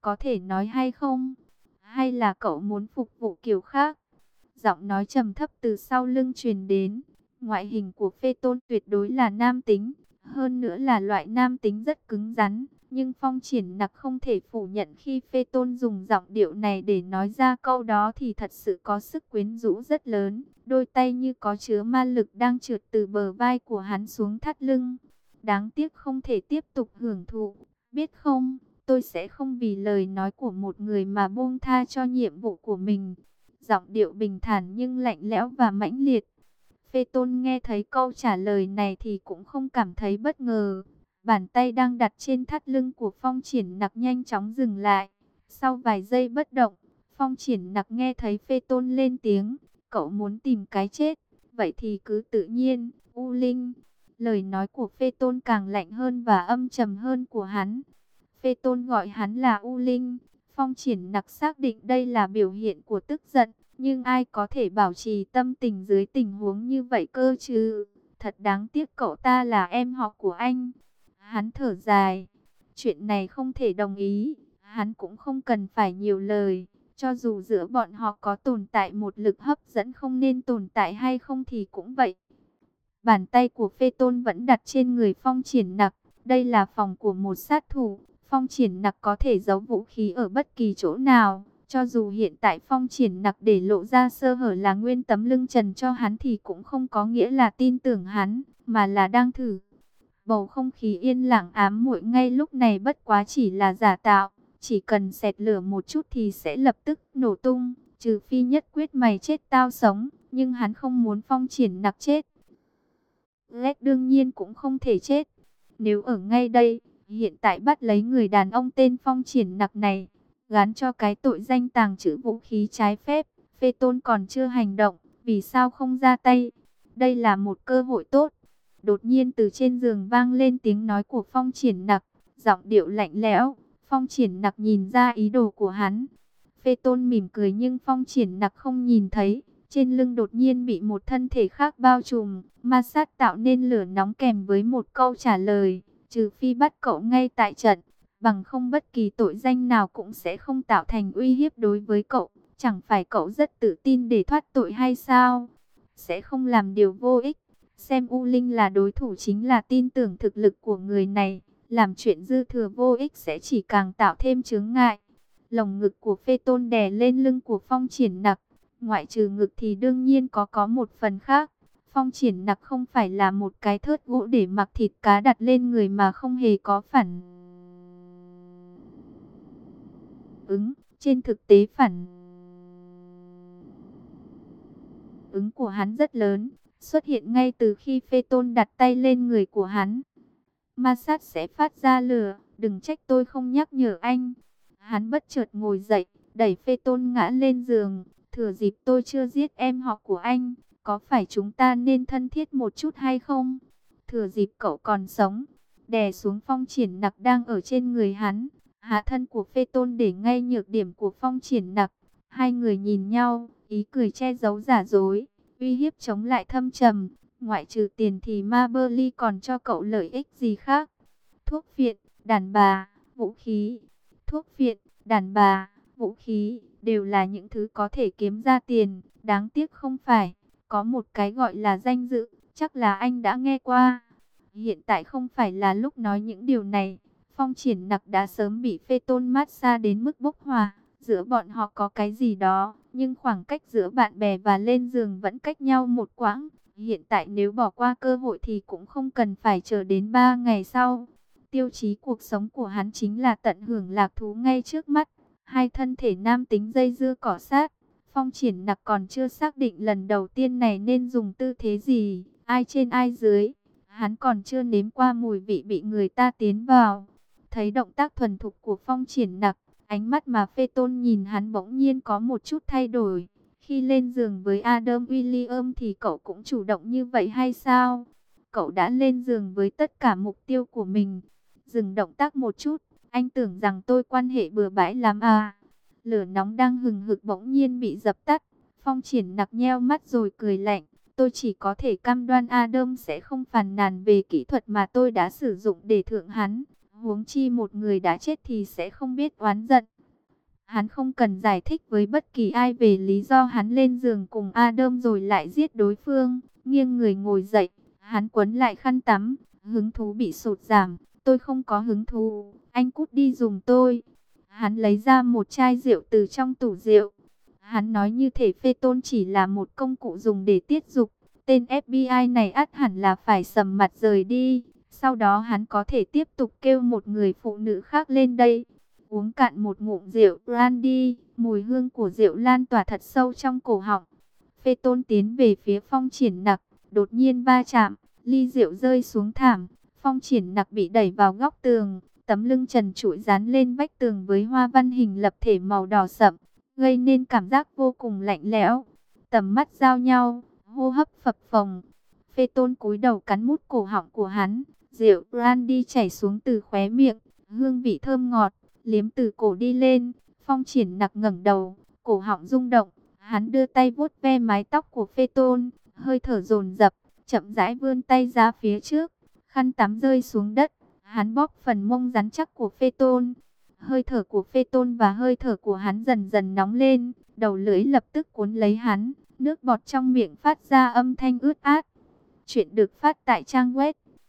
có thể nói hay không? Hay là cậu muốn phục vụ kiểu khác? Giọng nói trầm thấp từ sau lưng truyền đến. Ngoại hình của Phê Tôn tuyệt đối là nam tính, hơn nữa là loại nam tính rất cứng rắn. Nhưng Phong Triển Nặc không thể phủ nhận khi Phê Tôn dùng giọng điệu này để nói ra câu đó thì thật sự có sức quyến rũ rất lớn. Đôi tay như có chứa ma lực đang trượt từ bờ vai của hắn xuống thắt lưng. Đáng tiếc không thể tiếp tục hưởng thụ. Biết không, tôi sẽ không vì lời nói của một người mà buông tha cho nhiệm vụ của mình. Giọng điệu bình thản nhưng lạnh lẽo và mãnh liệt. Phê Tôn nghe thấy câu trả lời này thì cũng không cảm thấy bất ngờ. Bàn tay đang đặt trên thắt lưng của Phong Triển Nặc nhanh chóng dừng lại. Sau vài giây bất động, Phong Triển Nặc nghe thấy Phê Tôn lên tiếng. Cậu muốn tìm cái chết, vậy thì cứ tự nhiên, U Linh. Lời nói của Phê Tôn càng lạnh hơn và âm trầm hơn của hắn. Phê Tôn gọi hắn là U Linh. Phong Triển Nặc xác định đây là biểu hiện của tức giận. Nhưng ai có thể bảo trì tâm tình dưới tình huống như vậy cơ chứ? Thật đáng tiếc cậu ta là em họ của anh. Hắn thở dài. Chuyện này không thể đồng ý. Hắn cũng không cần phải nhiều lời. Cho dù giữa bọn họ có tồn tại một lực hấp dẫn không nên tồn tại hay không thì cũng vậy. Bàn tay của Phê Tôn vẫn đặt trên người Phong Triển Nặc. Đây là phòng của một sát thủ. Phong Triển Nặc có thể giấu vũ khí ở bất kỳ chỗ nào. Cho dù hiện tại Phong Triển Nặc để lộ ra sơ hở là nguyên tấm lưng trần cho hắn thì cũng không có nghĩa là tin tưởng hắn, mà là đang thử. Bầu không khí yên lặng ám muội ngay lúc này bất quá chỉ là giả tạo. Chỉ cần xẹt lửa một chút thì sẽ lập tức nổ tung. Trừ phi nhất quyết mày chết tao sống. Nhưng hắn không muốn Phong Triển Nặc chết. Lét đương nhiên cũng không thể chết. Nếu ở ngay đây, hiện tại bắt lấy người đàn ông tên Phong Triển Nặc này, gán cho cái tội danh tàng trữ vũ khí trái phép. Phê Tôn còn chưa hành động, vì sao không ra tay? Đây là một cơ hội tốt. Đột nhiên từ trên giường vang lên tiếng nói của Phong Triển Nặc, giọng điệu lạnh lẽo. Phong Triển Nặc nhìn ra ý đồ của hắn. Phê Tôn mỉm cười nhưng Phong Triển Nặc không nhìn thấy. Trên lưng đột nhiên bị một thân thể khác bao trùm, ma sát tạo nên lửa nóng kèm với một câu trả lời. Trừ phi bắt cậu ngay tại trận, bằng không bất kỳ tội danh nào cũng sẽ không tạo thành uy hiếp đối với cậu. Chẳng phải cậu rất tự tin để thoát tội hay sao? Sẽ không làm điều vô ích. Xem U Linh là đối thủ chính là tin tưởng thực lực của người này. Làm chuyện dư thừa vô ích sẽ chỉ càng tạo thêm chướng ngại. Lồng ngực của Phê Tôn đè lên lưng của Phong Triển Nặc. Ngoại trừ ngực thì đương nhiên có một phần khác. Phong Triển Nặc không phải là một cái thớt gỗ để mặc thịt cá đặt lên người mà không hề có phản ứng. Trên thực tế phản ứng của hắn rất lớn, xuất hiện ngay từ khi Phê Tôn đặt tay lên người của hắn. Ma sát sẽ phát ra lửa, đừng trách tôi không nhắc nhở anh. Hắn bất chợt ngồi dậy, đẩy Phê Tôn ngã lên giường. Thừa dịp tôi chưa giết em họ của anh, có phải chúng ta nên thân thiết một chút hay không? Thừa dịp cậu còn sống, đè xuống Phong Triển Nặc đang ở trên người hắn. Hạ thân của Phê Tôn để ngay nhược điểm của Phong Triển Nặc. Hai người nhìn nhau, ý cười che giấu giả dối, uy hiếp chống lại thâm trầm. Ngoại trừ tiền thì Ma Berly còn cho cậu lợi ích gì khác? Thuốc phiện, đàn bà, vũ khí. Thuốc phiện, đàn bà, vũ khí đều là những thứ có thể kiếm ra tiền. Đáng tiếc không phải, có một cái gọi là danh dự, chắc là anh đã nghe qua. Hiện tại không phải là lúc nói những điều này. Phong Triển Nặc đã sớm bị Phê Tôn mát xa đến mức bốc hỏa. Giữa bọn họ có cái gì đó, nhưng khoảng cách giữa bạn bè và lên giường vẫn cách nhau một quãng. Hiện tại nếu bỏ qua cơ hội thì cũng không cần phải chờ đến 3 ngày sau. Tiêu chí cuộc sống của hắn chính là tận hưởng lạc thú ngay trước mắt. Hai thân thể nam tính dây dưa cọ sát. Phong Triển Nặc còn chưa xác định lần đầu tiên này nên dùng tư thế gì, ai trên ai dưới. Hắn còn chưa nếm qua mùi vị bị người ta tiến vào. Thấy động tác thuần thục của Phong Triển Nặc, ánh mắt mà Phê Tôn nhìn hắn bỗng nhiên có một chút thay đổi. Khi lên giường với Adam William thì cậu cũng chủ động như vậy hay sao? Cậu đã lên giường với tất cả mục tiêu của mình. Dừng động tác một chút, anh tưởng rằng tôi quan hệ bừa bãi lắm à? Lửa nóng đang hừng hực bỗng nhiên bị dập tắt. Phong Triển Nặc nheo mắt rồi cười lạnh. Tôi chỉ có thể cam đoan Adam sẽ không phàn nàn về kỹ thuật mà tôi đã sử dụng để thượng hắn. Huống chi một người đã chết thì sẽ không biết oán giận. Hắn không cần giải thích với bất kỳ ai về lý do hắn lên giường cùng Adam rồi lại giết đối phương. Nghiêng người ngồi dậy, hắn quấn lại khăn tắm, hứng thú bị sụt giảm. Tôi không có hứng thú, anh cút đi giùm tôi. Hắn lấy ra một chai rượu từ trong tủ rượu. Hắn nói như thể phê tôn chỉ là một công cụ dùng để tiết dục. Tên FBI này ắt hẳn là phải sầm mặt rời đi. Sau đó hắn có thể tiếp tục kêu một người phụ nữ khác lên đây. Uống cạn một ngụm rượu brandy, mùi hương của rượu lan tỏa thật sâu trong cổ họng. Phê tôn tiến về phía Phong Triển Nặc, đột nhiên va chạm, ly rượu rơi xuống thảm. Phong Triển Nặc bị đẩy vào góc tường, tấm lưng trần trụi dán lên vách tường với hoa văn hình lập thể màu đỏ sậm, gây nên cảm giác vô cùng lạnh lẽo. Tầm mắt giao nhau, hô hấp phập phồng. Phê tôn cúi đầu cắn mút cổ họng của hắn, rượu brandy chảy xuống từ khóe miệng, hương vị thơm ngọt, liếm từ cổ đi lên. Phong Triển Nặc ngẩng đầu, cổ họng rung động, hắn đưa tay vuốt ve mái tóc của Phê tôn, hơi thở dồn dập, chậm rãi vươn tay ra phía trước, khăn tắm rơi xuống đất, hắn bóp phần mông rắn chắc của Phê tôn. Hơi thở của Phê tôn và hơi thở của hắn dần dần nóng lên, đầu lưỡi lập tức cuốn lấy hắn, nước bọt trong miệng phát ra âm thanh ướt át. Chuyện được phát tại trang web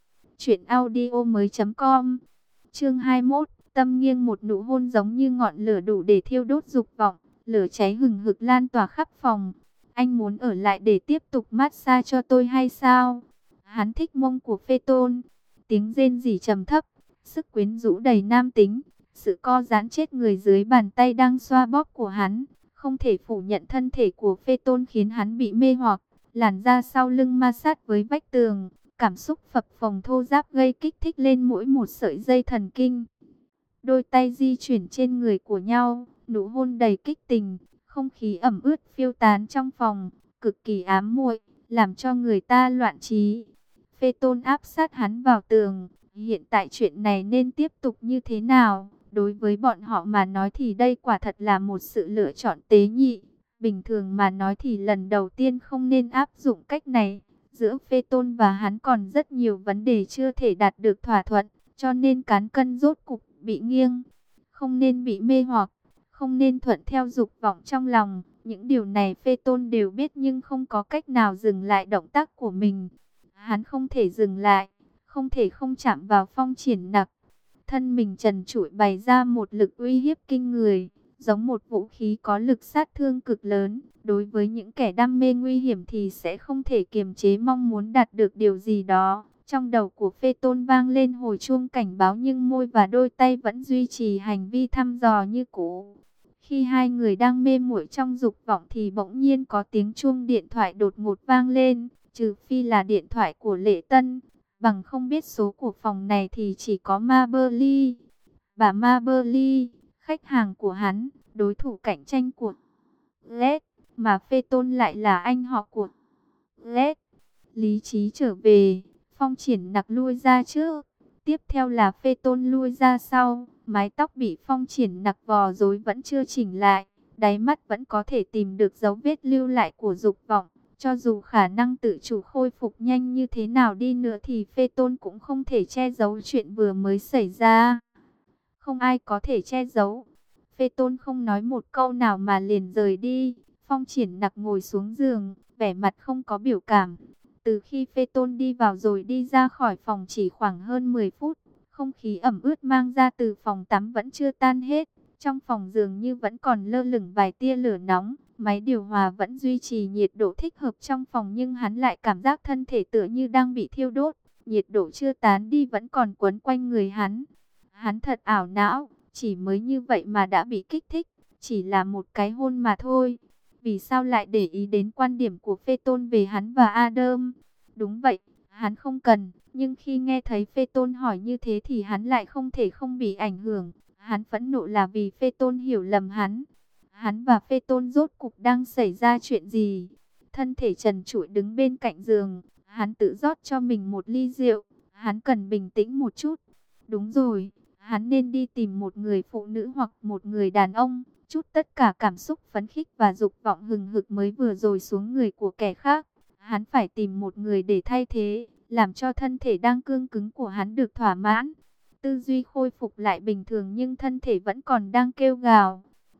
truyệnaudiomoi.com. Chương 21, tâm nghiêng, một nụ hôn giống như ngọn lửa đủ để thiêu đốt dục vọng, lửa cháy hừng hực lan tỏa khắp phòng. Anh muốn ở lại để tiếp tục massage cho tôi hay sao? Hắn thích mông của Phê tôn. Tiếng rên rỉ trầm thấp, sức quyến rũ đầy nam tính, sự co giãn chết người dưới bàn tay đang xoa bóp của hắn. Không thể phủ nhận thân thể của Phê tôn khiến hắn bị mê hoặc. Làn da sau lưng ma sát với vách tường, cảm xúc phập phồng thô ráp gây kích thích lên mỗi một sợi dây thần kinh. Đôi tay di chuyển trên người của nhau, nụ hôn đầy kích tình, không khí ẩm ướt phiêu tán trong phòng, cực kỳ ám muội, làm cho người ta loạn trí. Phê tôn áp sát hắn vào tường, hiện tại chuyện này nên tiếp tục như thế nào? Đối với bọn họ mà nói thì đây quả thật là một sự lựa chọn tế nhị. Bình thường mà nói thì lần đầu tiên không nên áp dụng cách này. Giữa Phê tôn và hắn còn rất nhiều vấn đề chưa thể đạt được thỏa thuận, cho nên cán cân rốt cục bị nghiêng. Không nên bị mê hoặc, không nên thuận theo dục vọng trong lòng. Những điều này Phê tôn đều biết nhưng không có cách nào dừng lại động tác của mình. Hắn không thể dừng lại, không thể không chạm vào Phong Triển Nặc. Thân mình trần trụi bày ra một lực uy hiếp kinh người, giống một vũ khí có lực sát thương cực lớn. Đối với những kẻ đam mê nguy hiểm thì sẽ không thể kiềm chế mong muốn đạt được điều gì đó. Trong đầu của Phê tôn vang lên hồi chuông cảnh báo nhưng môi và đôi tay vẫn duy trì hành vi thăm dò như cũ. Khi hai người đang mê muội trong dục vọng thì bỗng nhiên có tiếng chuông điện thoại đột ngột vang lên, trừ phi là điện thoại của Lệ Tân. Bằng không biết số của phòng này thì chỉ có Maberly. Bà Maberly, khách hàng của hắn, đối thủ cạnh tranh của Led, mà Phê tôn lại là anh họ của Led. Lý trí trở về, Phong Triển Nặc lui ra trước, tiếp theo là Phê tôn lui ra sau. Mái tóc bị Phong Triển Nặc vò rối vẫn chưa chỉnh lại, đáy mắt vẫn có thể tìm được dấu vết lưu lại của dục vọng. Cho dù khả năng tự chủ khôi phục nhanh như thế nào đi nữa thì Phê tôn cũng không thể che giấu chuyện vừa mới xảy ra. Không ai có thể che giấu. Phê tôn không nói một câu nào mà liền rời đi. Phong Triển Nặc ngồi xuống giường, vẻ mặt không có biểu cảm. Từ khi Phê tôn đi vào rồi đi ra khỏi phòng chỉ khoảng hơn 10 phút, không khí ẩm ướt mang ra từ phòng tắm vẫn chưa tan hết. Trong phòng dường như vẫn còn lơ lửng vài tia lửa nóng. Máy điều hòa vẫn duy trì nhiệt độ thích hợp trong phòng nhưng hắn lại cảm giác thân thể tựa như đang bị thiêu đốt. Nhiệt độ chưa tán đi vẫn còn quấn quanh người hắn. Hắn thật ảo não, chỉ mới như vậy mà đã bị kích thích, chỉ là một cái hôn mà thôi. Vì sao lại để ý đến quan điểm của Phê tôn về hắn và Adam? Đúng vậy, hắn không cần, nhưng khi nghe thấy Phê tôn hỏi như thế thì hắn lại không thể không bị ảnh hưởng. Hắn phẫn nộ là vì Phê tôn hiểu lầm hắn. Hắn và Phê tôn rốt cục đang xảy ra chuyện gì? Thân thể trần trụi đứng bên cạnh giường, hắn tự rót cho mình một ly rượu. Hắn cần bình tĩnh một chút. Đúng rồi, hắn nên đi tìm một người phụ nữ hoặc một người đàn ông, chút tất cả cảm xúc phấn khích và dục vọng hừng hực mới vừa rồi xuống người của kẻ khác. Hắn phải tìm một người để thay thế, làm cho thân thể đang cương cứng của hắn được thỏa mãn. Tư duy khôi phục lại bình thường nhưng thân thể vẫn còn đang kêu gào.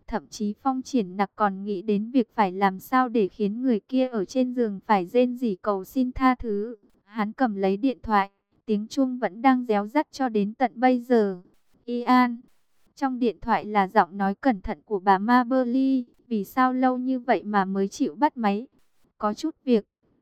Thậm chí Phong Triển Nặc còn nghĩ đến việc phải làm sao để khiến người kia ở trên giường phải rên rỉ cầu xin tha thứ. Hắn cầm lấy điện thoại, tiếng chuông vẫn đang réo rắt cho đến tận bây giờ. Ian, trong điện thoại là giọng nói cẩn thận của bà Maberly. Vì sao lâu như vậy mà mới chịu bắt máy? Có chút việc.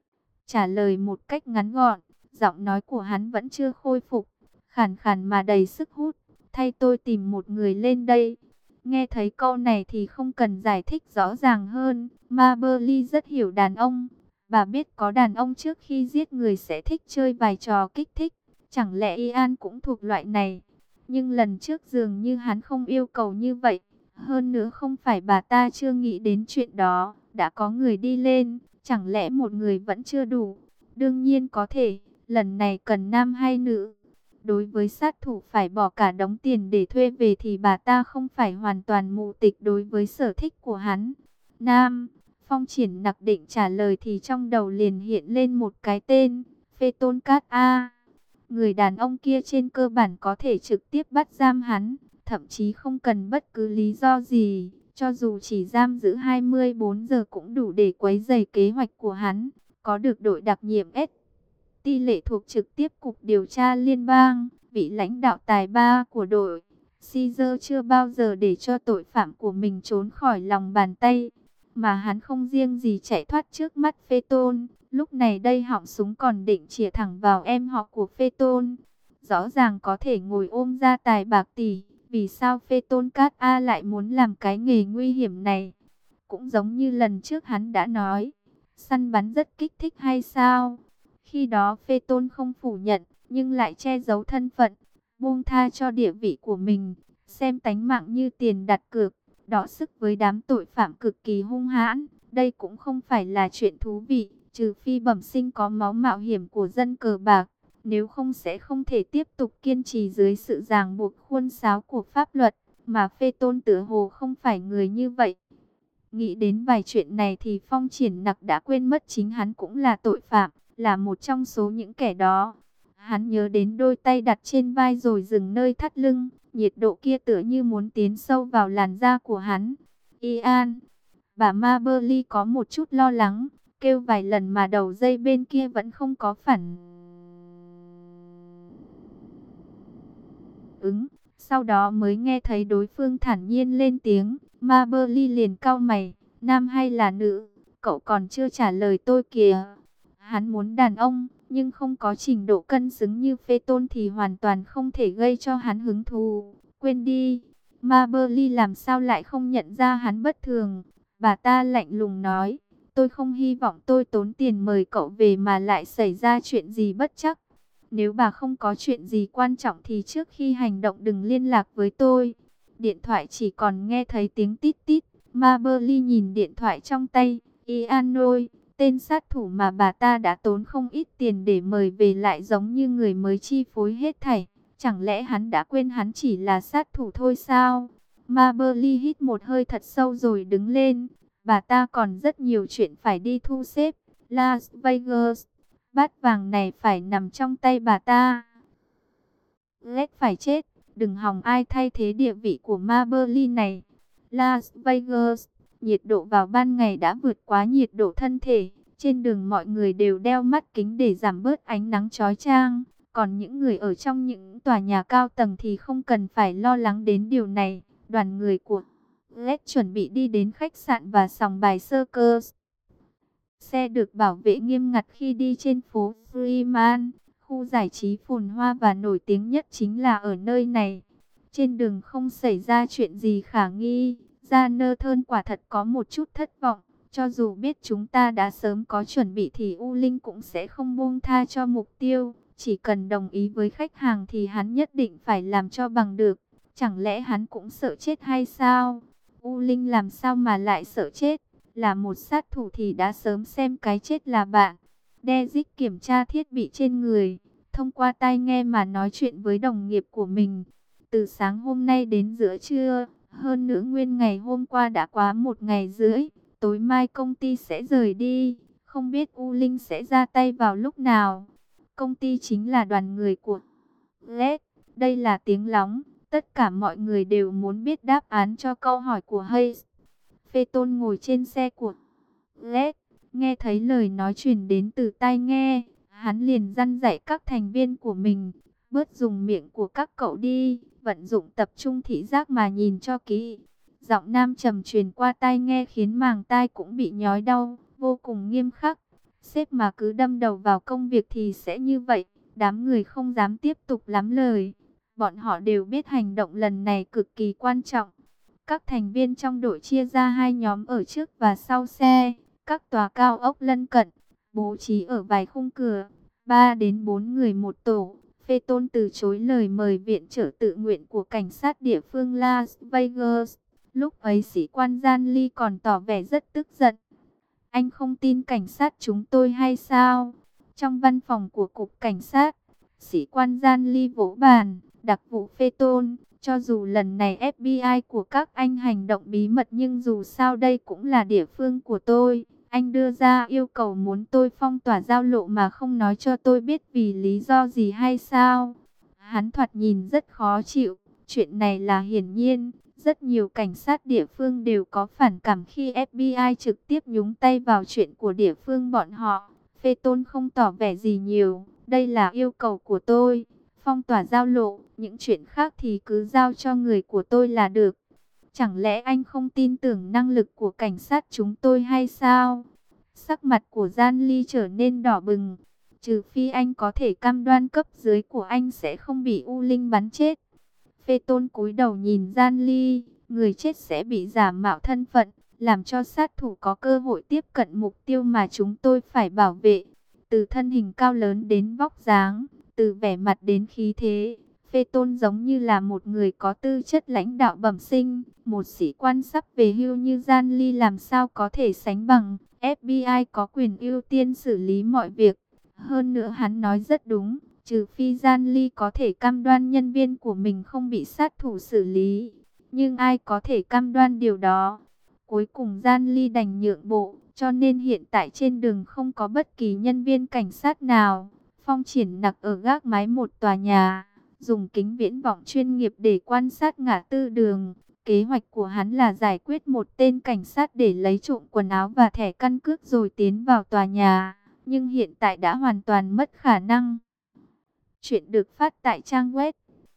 Trả lời một cách ngắn gọn, giọng nói của hắn vẫn chưa khôi phục, khàn khàn mà đầy sức hút. Thay tôi tìm một người lên đây. Nghe thấy câu này thì không cần giải thích rõ ràng hơn. Maberly rất hiểu đàn ông. Bà biết có đàn ông trước khi giết người sẽ thích chơi vài trò kích thích. Chẳng lẽ Ian cũng thuộc loại này? Nhưng lần trước dường như hắn không yêu cầu như vậy. Hơn nữa không phải bà ta chưa nghĩ đến chuyện đó. Đã có người đi lên. Chẳng lẽ một người vẫn chưa đủ? Đương nhiên có thể. Lần này cần nam hay nữ? Đối với sát thủ phải bỏ cả đống tiền để thuê về thì bà ta không phải hoàn toàn mù tịch đối với sở thích của hắn. Nam, Phong Triển Nặc định trả lời thì trong đầu liền hiện lên một cái tên, Phê Tôn Cát A. Người đàn ông kia trên cơ bản có thể trực tiếp bắt giam hắn, thậm chí không cần bất cứ lý do gì. Cho dù chỉ giam giữ 24 giờ cũng đủ để quấy rầy kế hoạch của hắn. Có được đội đặc nhiệm S. Ti lệ thuộc trực tiếp Cục Điều tra Liên bang, vị lãnh đạo tài ba của đội. Caesar chưa bao giờ để cho tội phạm của mình trốn khỏi lòng bàn tay. Mà hắn không riêng gì chạy thoát trước mắt Phê Tôn. Lúc này đây họng súng còn định chĩa thẳng vào em họ của Phê Tôn. Rõ ràng có thể ngồi ôm gia tài bạc tỷ. Vì sao Phê Tôn Cát A lại muốn làm cái nghề nguy hiểm này? Cũng giống như lần trước hắn đã nói, săn bắn rất kích thích hay sao? Khi đó Phê Tôn không phủ nhận, nhưng lại che giấu thân phận, buông tha cho địa vị của mình, xem tánh mạng như tiền đặt cược, đọ sức với đám tội phạm cực kỳ hung hãn. Đây cũng không phải là chuyện thú vị, trừ phi bẩm sinh có máu mạo hiểm của dân cờ bạc. Nếu không sẽ không thể tiếp tục kiên trì dưới sự ràng buộc khuôn sáo của pháp luật, mà Phê Tôn tựa hồ không phải người như vậy. Nghĩ đến vài chuyện này thì Phong Triển Nặc đã quên mất chính hắn cũng là tội phạm, là một trong số những kẻ đó. Hắn nhớ đến đôi tay đặt trên vai rồi dừng nơi thắt lưng, nhiệt độ kia tựa như muốn tiến sâu vào làn da của hắn. Ian, bà Maberly có một chút lo lắng, kêu vài lần mà đầu dây bên kia vẫn không có phản ứng. Sau đó mới nghe thấy đối phương thản nhiên lên tiếng. Maberly liền cau mày, nam hay là nữ? Cậu còn chưa trả lời tôi kìa. Hắn muốn đàn ông, nhưng không có trình độ cân xứng như Phê Tôn thì hoàn toàn không thể gây cho hắn hứng thú. Quên đi. Maberly làm sao lại không nhận ra hắn bất thường. Bà ta lạnh lùng nói, tôi không hy vọng tôi tốn tiền mời cậu về mà lại xảy ra chuyện gì bất trắc. Nếu bà không có chuyện gì quan trọng thì trước khi hành động đừng liên lạc với tôi. Điện thoại chỉ còn nghe thấy tiếng tít tít. Maberly nhìn điện thoại trong tay. Ian ơi, tên sát thủ mà bà ta đã tốn không ít tiền để mời về lại giống như người mới chi phối hết thảy. Chẳng lẽ hắn đã quên hắn chỉ là sát thủ thôi sao? Maberly hít một hơi thật sâu rồi đứng lên. Bà ta còn rất nhiều chuyện phải đi thu xếp. Las Vegas, bát vàng này phải nằm trong tay bà ta. Ghét phải chết, đừng hòng ai thay thế địa vị của Maberly này. Las Vegas, nhiệt độ vào ban ngày đã vượt quá nhiệt độ thân thể. Trên đường mọi người đều đeo mắt kính để giảm bớt ánh nắng chói chang. Còn những người ở trong những tòa nhà cao tầng thì không cần phải lo lắng đến điều này. Đoàn người của Ghét chuẩn bị đi đến khách sạn và sòng bài Circus. Xe được bảo vệ nghiêm ngặt khi đi trên phố Freeman, khu giải trí phồn hoa và nổi tiếng nhất chính là ở nơi này. Trên đường không xảy ra chuyện gì khả nghi, Jonathan quả thật có một chút thất vọng. Cho dù biết chúng ta đã sớm có chuẩn bị thì U Linh cũng sẽ không buông tha cho mục tiêu. Chỉ cần đồng ý với khách hàng thì hắn nhất định phải làm cho bằng được. Chẳng lẽ hắn cũng sợ chết hay sao? U Linh làm sao mà lại sợ chết? Là một sát thủ thì đã sớm xem cái chết là bạn. Dezic kiểm tra thiết bị trên người, thông qua tai nghe mà nói chuyện với đồng nghiệp của mình. Từ sáng hôm nay đến giữa trưa, hơn nữa nguyên ngày hôm qua đã quá 1 ngày rưỡi. Tối mai công ty sẽ rời đi, không biết U Linh sẽ ra tay vào lúc nào. Công ty chính là đoàn người của Led, đây là tiếng lóng. Tất cả mọi người đều muốn biết đáp án cho câu hỏi của Hayes. Phaeton ngồi trên xe của Led, nghe thấy lời nói truyền đến từ tai nghe, hắn liền dặn dạy các thành viên của mình, bớt dùng miệng của các cậu đi, vận dụng tập trung thị giác mà nhìn cho kỹ. Giọng nam trầm truyền qua tai nghe khiến màng tai cũng bị nhói đau, vô cùng nghiêm khắc. Sếp mà cứ đâm đầu vào công việc thì sẽ như vậy. Đám người không dám tiếp tục lắm lời. Bọn họ đều biết hành động lần này cực kỳ quan trọng. Các thành viên trong đội chia ra hai nhóm ở trước và sau xe. Các tòa cao ốc lân cận, bố trí ở vài khung cửa, 3 đến 4 người một tổ. Phaeton từ chối lời mời viện trợ tự nguyện của cảnh sát địa phương Las Vegas. Lúc ấy sĩ quan Gian Ly còn tỏ vẻ rất tức giận. Anh không tin cảnh sát chúng tôi hay sao? Trong văn phòng của cục cảnh sát, sĩ quan Gian Ly vỗ bàn, đặc vụ Phaeton. Cho dù lần này FBI của các anh hành động bí mật nhưng dù sao đây cũng là địa phương của tôi. Anh đưa ra yêu cầu muốn tôi phong tỏa giao lộ mà không nói cho tôi biết vì lý do gì hay sao? Hắn thoạt nhìn rất khó chịu. Chuyện này là hiển nhiên. Rất nhiều cảnh sát địa phương đều có phản cảm khi FBI trực tiếp nhúng tay vào chuyện của địa phương bọn họ. Phaeton không tỏ vẻ gì nhiều. Đây là yêu cầu của tôi. Phong tỏa giao lộ, những chuyện khác thì cứ giao cho người của tôi là được. Chẳng lẽ anh không tin tưởng năng lực của cảnh sát chúng tôi hay sao? Sắc mặt của Gian Ly trở nên đỏ bừng. Trừ phi anh có thể cam đoan cấp dưới của anh sẽ không bị U Linh bắn chết. Phaeton cúi đầu nhìn Gian Ly, người chết sẽ bị giả mạo thân phận, làm cho sát thủ có cơ hội tiếp cận mục tiêu mà chúng tôi phải bảo vệ. Từ thân hình cao lớn đến vóc dáng, từ vẻ mặt đến khí thế, Phaeton giống như là một người có tư chất lãnh đạo bẩm sinh. Một sĩ quan sắp về hưu như Gian Ly làm sao có thể sánh bằng. FBI có quyền ưu tiên xử lý mọi việc. Hơn nữa hắn nói rất đúng. Trừ phi Gian Ly có thể cam đoan nhân viên của mình không bị sát thủ xử lý. Nhưng ai có thể cam đoan điều đó? Cuối cùng Gian Ly đành nhượng bộ. Cho nên hiện tại trên đường không có bất kỳ nhân viên cảnh sát nào. Phong Triển Nặc ở gác mái một tòa nhà, dùng kính viễn vọng chuyên nghiệp để quan sát ngã tư đường. Kế hoạch của hắn là giải quyết một tên cảnh sát để lấy trộm quần áo và thẻ căn cước rồi tiến vào tòa nhà. Nhưng hiện tại đã hoàn toàn mất khả năng. Chuyện được phát tại trang web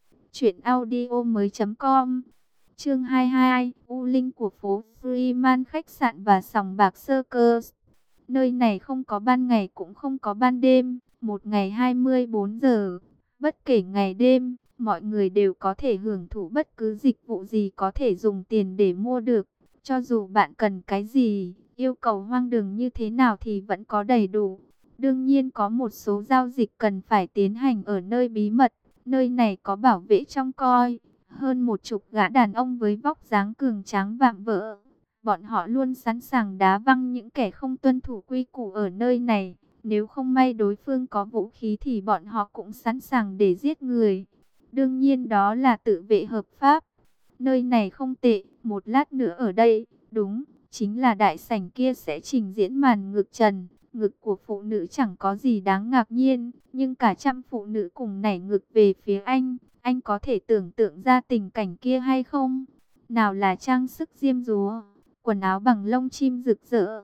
truyệnaudiomoi.com. Chương 22, U Linh của phố Freeman, khách sạn và sòng bạc Circus. Nơi này không có ban ngày cũng không có ban đêm, một ngày 24 giờ. Bất kể ngày đêm, mọi người đều có thể hưởng thụ bất cứ dịch vụ gì có thể dùng tiền để mua được. Cho dù bạn cần cái gì, yêu cầu hoang đường như thế nào thì vẫn có đầy đủ. Đương nhiên có một số giao dịch cần phải tiến hành ở nơi bí mật. Nơi này có bảo vệ trông coi. Hơn 10 gã đàn ông với vóc dáng cường tráng vạm vỡ. Bọn họ luôn sẵn sàng đá văng những kẻ không tuân thủ quy củ ở nơi này. Nếu không may đối phương có vũ khí thì bọn họ cũng sẵn sàng để giết người. Đương nhiên đó là tự vệ hợp pháp. Nơi này không tệ, một lát nữa ở đây, đúng, chính là đại sảnh kia sẽ trình diễn màn ngực trần. Ngực của phụ nữ chẳng có gì đáng ngạc nhiên, nhưng cả trăm phụ nữ cùng nảy ngực về phía anh có thể tưởng tượng ra tình cảnh kia hay không? Nào là trang sức diêm dúa, quần áo bằng lông chim rực rỡ.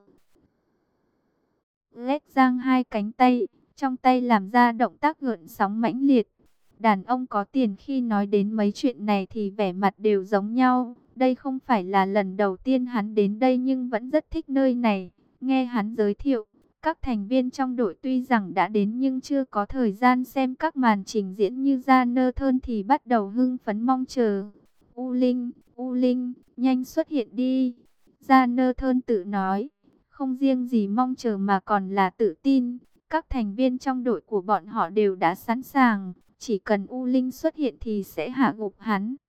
Led giang hai cánh tay, trong tay làm ra động tác gợn sóng mãnh liệt. Đàn ông có tiền khi nói đến mấy chuyện này thì vẻ mặt đều giống nhau. Đây không phải là lần đầu tiên hắn đến đây nhưng vẫn rất thích nơi này. Nghe hắn giới thiệu, các thành viên trong đội tuy rằng đã đến nhưng chưa có thời gian xem các màn trình diễn như Jonathan thì bắt đầu hưng phấn mong chờ. U Linh, nhanh xuất hiện đi. Jonathan tự nói, không riêng gì mong chờ mà còn là tự tin. Các thành viên trong đội của bọn họ đều đã sẵn sàng. Chỉ cần U Linh xuất hiện thì sẽ hạ gục hắn.